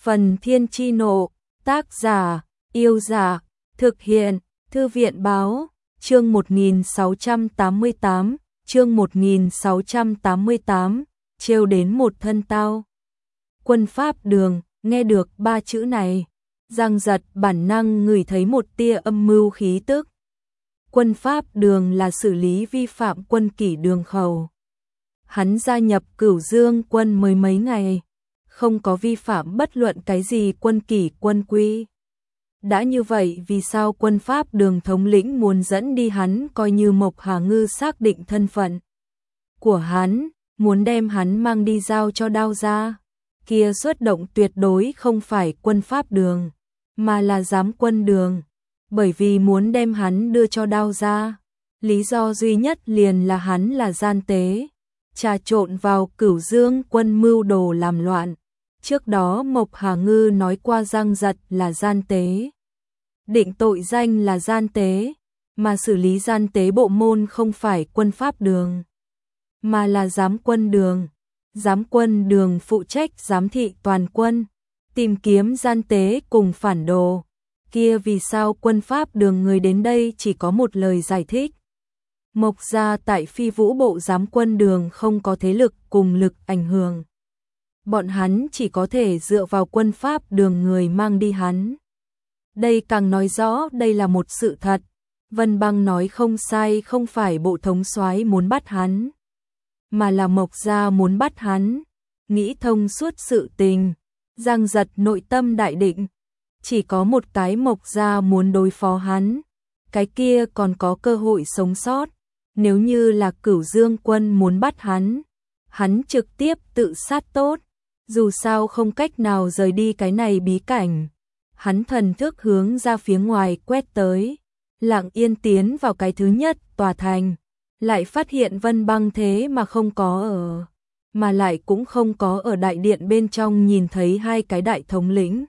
Phần Thiên Chi Nộ, tác giả, Yêu Giả, thực hiện, Thư viện Báo, chương 1688, trêu đến một thân tao. Quân Pháp Đường, nghe được ba chữ này, Giang Giật bản năng ngửi thấy một tia âm mưu khí tức. Quân Pháp Đường là xử lý vi phạm quân kỷ đường khẩu. Hắn gia nhập Cửu Dương quân mới mấy ngày, không có vi phạm bất luận cái gì quân kỷ quân quy. Đã như vậy vì sao Quân Pháp Đường thống lĩnh muốn dẫn đi hắn, coi như Mộc Hà Ngư xác định thân phận của hắn, muốn đem hắn mang đi giao cho Đao gia. Kia xuất động tuyệt đối không phải Quân Pháp Đường, mà là Giám Quân Đường, bởi vì muốn đem hắn đưa cho Đao gia. Lý do duy nhất liền là hắn là gian tế, trà trộn vào Cửu Dương quân mưu đồ làm loạn. Trước đó Mộc Hà Ngư nói qua Giang Giật là gian tế, định tội danh là gian tế, mà xử lý gian tế bộ môn không phải Quân Pháp Đường, mà là Giám Quân Đường. Giám Quân Đường phụ trách giám thị toàn quân, tìm kiếm gian tế cùng phản đồ. Kia vì sao Quân Pháp Đường người đến đây chỉ có một lời giải thích. Mộc gia tại Phi Vũ Bộ Giám Quân Đường không có thế lực cùng lực ảnh hưởng. Bọn hắn chỉ có thể dựa vào Quân Pháp Đường người mang đi hắn. Đây càng nói rõ đây là một sự thật. Vân Băng nói không sai, không phải Bộ thống soái muốn bắt hắn, mà là Mộc gia muốn bắt hắn. Nghĩ thông suốt sự tình, Giang Giật nội tâm đại định. Chỉ có một cái Mộc gia muốn đối phó hắn, cái kia còn có cơ hội sống sót. Nếu như là Cửu Dương quân muốn bắt hắn trực tiếp tự sát tốt. Dù sao không cách nào rời đi cái này bí cảnh. Hắn thần thức hướng ra phía ngoài quét tới, lặng yên tiến vào cái thứ nhất tòa thành, lại phát hiện Vân Băng thế mà không có ở, mà lại cũng không có ở đại điện bên trong nhìn thấy hai cái đại thống lĩnh.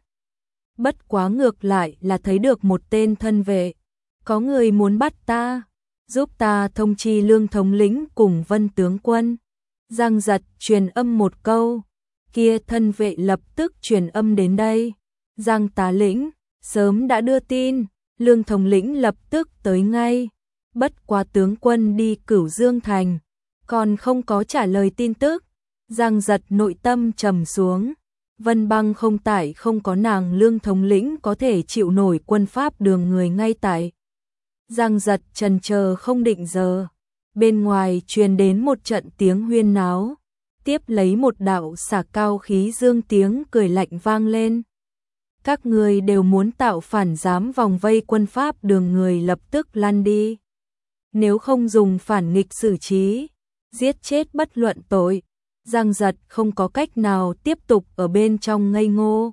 Bất quá ngược lại là thấy được một tên thân vệ, có người muốn bắt ta, giúp ta thông chi Lương thống lĩnh cùng Vân tướng quân. Giang Giật truyền âm một câu, kia thân vệ lập tức truyền âm đến đây. Giang tá lĩnh, sớm đã đưa tin, Lương thống lĩnh lập tức tới ngay. Bất quá tướng quân đi Cửu Dương thành, còn không có trả lời tin tức. Giang Giật nội tâm trầm xuống. Vân Băng không tại, không có nàng Lương thống lĩnh có thể chịu nổi Quân Pháp Đường người ngay tại. Giang Giật chần chờ không định giờ. Bên ngoài truyền đến một trận tiếng huyên náo, tiếp lấy một đạo xả cao khí dương tiếng cười lạnh vang lên. Các người đều muốn tạo phản, dám vòng vây Quân Pháp Đường người lập tức lăn đi. Nếu không dùng phản nghịch xử trí, giết chết bất luận tội. Giang Giật không có cách nào tiếp tục ở bên trong ngây ngô.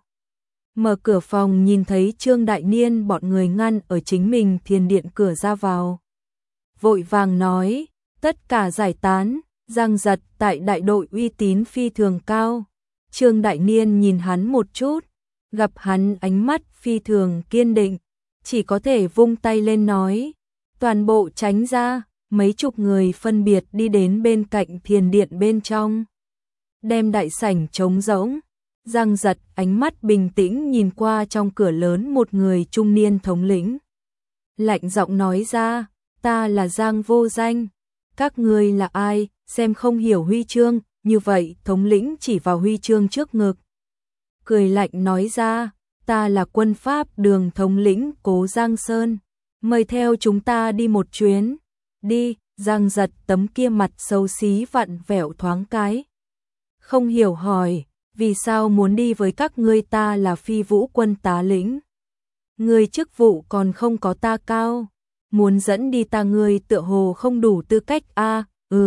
Mở cửa phòng nhìn thấy Trương Đại Niên bọn người ngăn ở chính mình thiền điện cửa ra vào. Vội vàng nói, tất cả giải tán. Giang Giật tại đại đội uy tín phi thường cao. Trương Đại Niên nhìn hắn một chút, gặp hắn ánh mắt phi thường kiên định, chỉ có thể vung tay lên nói, toàn bộ tránh ra. Mấy chục người phân biệt đi đến bên cạnh thiền điện bên trong, đem đại sảnh trống rỗng. Giang Giật ánh mắt bình tĩnh nhìn qua trong cửa lớn một người trung niên thống lĩnh, lạnh giọng nói ra, ta là Giang Vô Danh. Các ngươi là ai, xem không hiểu huy chương. Như vậy thống lĩnh chỉ vào huy chương trước ngực, cười lạnh nói ra, ta là Quân Pháp Đường thống lĩnh Cố Giang Sơn, mời theo chúng ta đi một chuyến. Đi. Giang Giật tấm kia mặt xấu xí vặn vẹo thoáng cái, không hiểu hỏi, vì sao muốn đi với các ngươi? Ta là Phi Vũ quân tá lĩnh, người chức vụ còn không có ta cao, muốn dẫn đi ta, người tựa hồ không đủ tư cách a.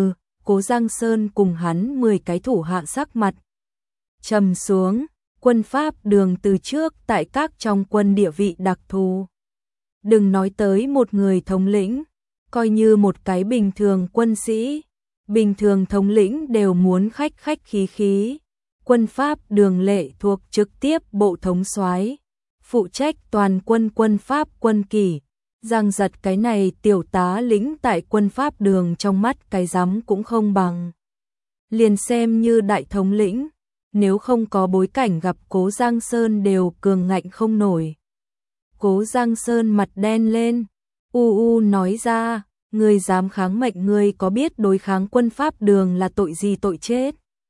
Cố Giang Sơn cùng hắn 10 cái thủ hạ sắc mặt trầm xuống. Quân Pháp Đường từ trước tại các trong quân địa vị đặc thù, đừng nói tới một người thống lĩnh, coi như một cái bình thường quân sĩ, bình thường thống lĩnh đều muốn khách khách khí khí. Quân Pháp Đường lệ thuộc trực tiếp Bộ thống soái, phụ trách toàn quân Quân Pháp quân kỷ. Giang Giật cái này tiểu tá lĩnh tại Quân Pháp Đường trong mắt cái rắm cũng không bằng, liền xem như đại thống lĩnh, nếu không có bối cảnh gặp Cố Giang Sơn đều cường ngạnh không nổi. Cố Giang Sơn mặt đen lên, nói ra, ngươi dám kháng mệnh, ngươi có biết đối kháng quân Pháp Đường là tội gì, tội chết.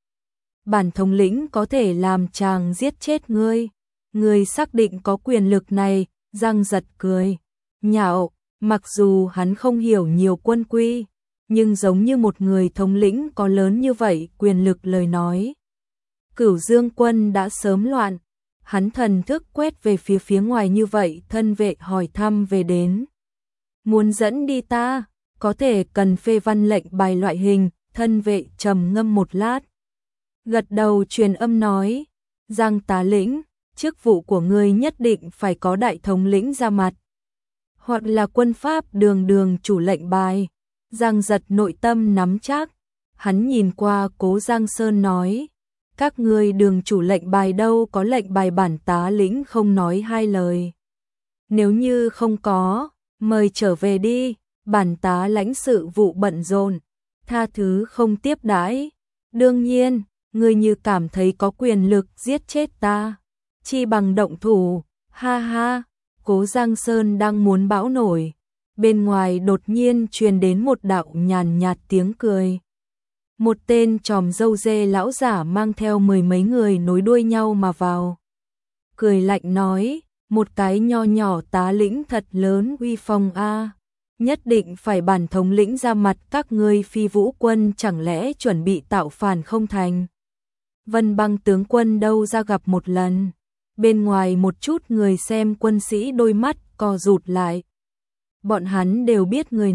Bản thống lĩnh có thể làm chàng giết chết ngươi. Ngươi xác định có quyền lực này. Giang Giật cười nhạo, mặc dù hắn không hiểu nhiều quân quy, nhưng giống như một người thống lĩnh có lớn như vậy quyền lực lời nói. Cửu Dương quân đã sớm loạn, hắn thần thức quét về phía ngoài như vậy, thân vệ hỏi thăm về đến. Muốn dẫn đi ta, có thể cần phê văn lệnh bài loại hình, thân vệ trầm ngâm một lát. Gật đầu truyền âm nói, Giang tá lĩnh, chức vụ của ngươi nhất định phải có đại thống lĩnh ra mặt. Hoặc là quân Pháp đường chủ lệnh bài. Giang Giật nội tâm nắm chắc, hắn nhìn qua Cố Giang Sơn nói, các ngươi đường chủ lệnh bài đâu có lệnh bài, bản tá lĩnh không nói hai lời. Nếu như không có, mời trở về đi, bản tá lãnh sự vụ bận rộn, tha thứ không tiếp đãi. Đương nhiên, ngươi như cảm thấy có quyền lực giết chết ta, chi bằng động thủ, ha ha. Cố Giang Sơn đang muốn bão nổi, bên ngoài đột nhiên truyền đến một đạo nhàn nhạt tiếng cười. Một tên tròm râu dê lão giả mang theo 10 mấy người nối đuôi nhau mà vào. Cười lạnh nói, một cái nho nhỏ tá lĩnh thật lớn uy phong a, nhất định phải bản thống lĩnh ra mặt, các ngươi Phi Vũ quân chẳng lẽ chuẩn bị tạo phản không thành. Vân Băng tướng quân đâu ra gặp một lần. Bên ngoài một chút người xem quân sĩ đôi mắt co rụt lại. Bọn hắn đều biết người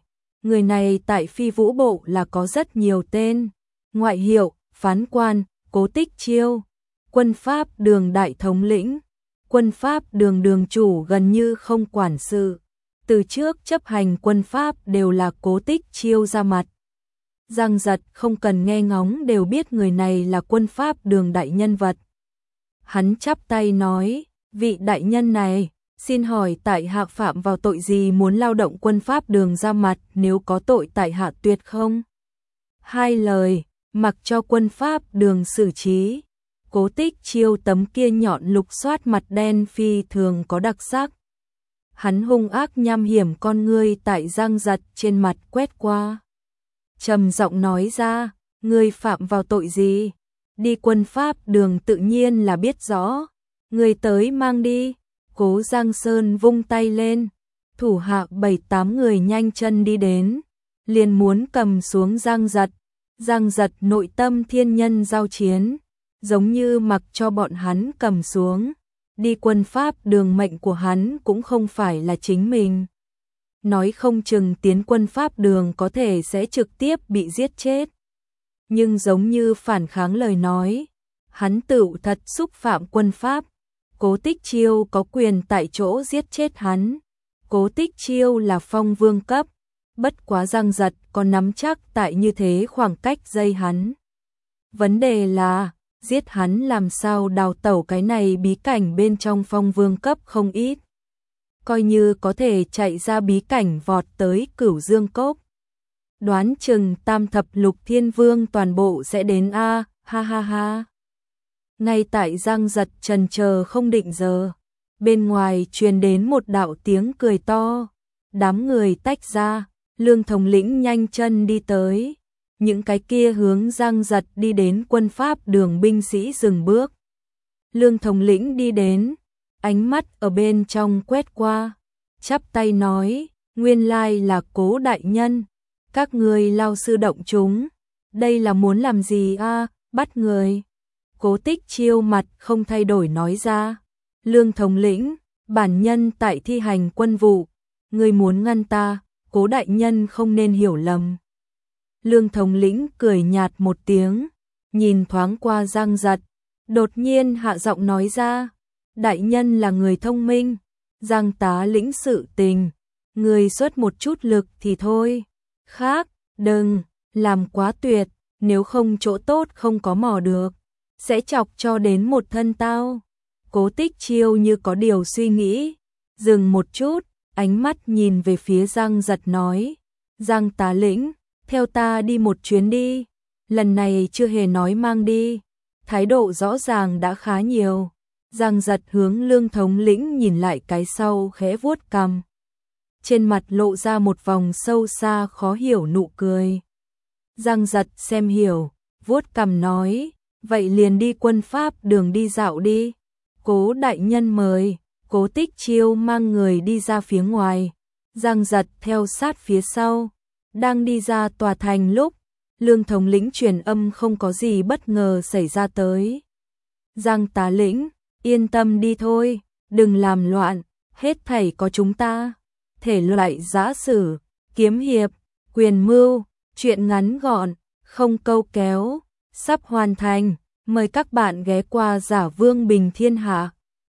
này tại Phi Vũ bộ là có rất nhiều tên, ngoại hiệu, phán quan, Cố Tích Chiêu, quân Pháp Đường đại thống lĩnh, quân Pháp Đường đường chủ gần như không quản sự. Từ trước chấp hành quân Pháp đều là Cố Tích Chiêu ra mặt. Giang Giật không cần nghe ngóng đều biết người này là quân Pháp Đường đại nhân vật. Hắn chắp tay nói, vị đại nhân này, xin hỏi tại hạ phạm vào tội gì muốn lao động quân Pháp Đường ra mặt, nếu có tội tại hạ tuyệt không hai lời, mặc cho quân Pháp Đường xử trí. Cố Tích Chiêu tấm kia nhọn lục xoát mặt đen phi thường có đặc sắc. Hắn hung ác nham hiểm con ngươi tại Giang Giật trên mặt quét qua. Trầm giọng nói ra, ngươi phạm vào tội gì? Đi quân Pháp Đường tự nhiên là biết rõ. Ngươi tới mang đi. Cố Giang Sơn vung tay lên, thủ hạ 7-8 người nhanh chân đi đến, liền muốn cầm xuống Giang Giật. Giang Giật nội tâm thiên nhân giao chiến, giống như mặc cho bọn hắn cầm xuống. Đi quân Pháp Đường mệnh của hắn cũng không phải là chính mình. Nói không chừng tiến quân Pháp Đường có thể sẽ trực tiếp bị giết chết. Nhưng giống như phản kháng lời nói, hắn tựu thật xúc phạm quân Pháp. Cố Tích Chiêu có quyền tại chỗ giết chết hắn. Cố Tích Chiêu là phong vương cấp, bất quá Giang Giật còn nắm chắc tại như thế khoảng cách dây hắn. Vấn đề là, giết hắn làm sao đào tẩu, cái này bí cảnh bên trong phong vương cấp không ít. Coi như có thể chạy ra bí cảnh vọt tới Cửu Dương Cốc. Đoán chừng tam thập lục thiên vương toàn bộ sẽ đến a, ha ha ha. Ngay tại Giang Giật trần chờ không định giờ, bên ngoài truyền đến một đạo tiếng cười to. Đám người tách ra, Lương thống lĩnh nhanh chân đi tới. Những cái kia hướng Giang Giật đi đến quân Pháp Đường binh sĩ dừng bước. Lương thống lĩnh đi đến, ánh mắt ở bên trong quét qua, chắp tay nói, nguyên lai là Cố đại nhân, các ngươi lao sư động chúng, đây là muốn làm gì a, bắt người. Cố Tích Chiêu mặt không thay đổi nói ra, Lương thống lĩnh, bản nhân tại thi hành quân vụ, ngươi muốn ngăn ta, Cố đại nhân không nên hiểu lầm. Lương thống lĩnh cười nhạt một tiếng, nhìn thoáng qua Giang Giật, đột nhiên hạ giọng nói ra, đại nhân là người thông minh, Giang tá lĩnh sự tình, người xuất một chút lực thì thôi, khác, đừng, làm quá tuyệt, nếu không chỗ tốt không có mò được, sẽ chọc cho đến một thân tao. Cố Tích Chiêu như có điều suy nghĩ, dừng một chút, ánh mắt nhìn về phía Giang Giật nói, Giang tá lĩnh, theo ta đi một chuyến đi, lần này chưa hề nói mang đi, thái độ rõ ràng đã khá nhiều. Giang Giật hướng Lương thống lĩnh nhìn lại cái sau khẽ vuốt cằm. Trên mặt lộ ra một vòng sâu xa khó hiểu nụ cười. Giang Giật xem hiểu, vuốt cằm nói, vậy liền đi Quân Pháp Đường đi dạo đi. Cố đại nhân mời. Cố Tích Chiêu mang người đi ra phía ngoài. Giang Giật theo sát phía sau. Đang đi ra tòa thành lúc Lương thống lĩnh truyền âm không có gì bất ngờ xảy ra tới. Giang tá lĩnh, yên tâm đi thôi, đừng làm loạn, hết thảy có chúng ta. Thể loại giã sử, kiếm hiệp, quyền mưu, truyện ngắn gọn, không câu kéo, sắp hoàn thành. Mời các bạn ghé qua Giả Vương Bình Thiên Hạ.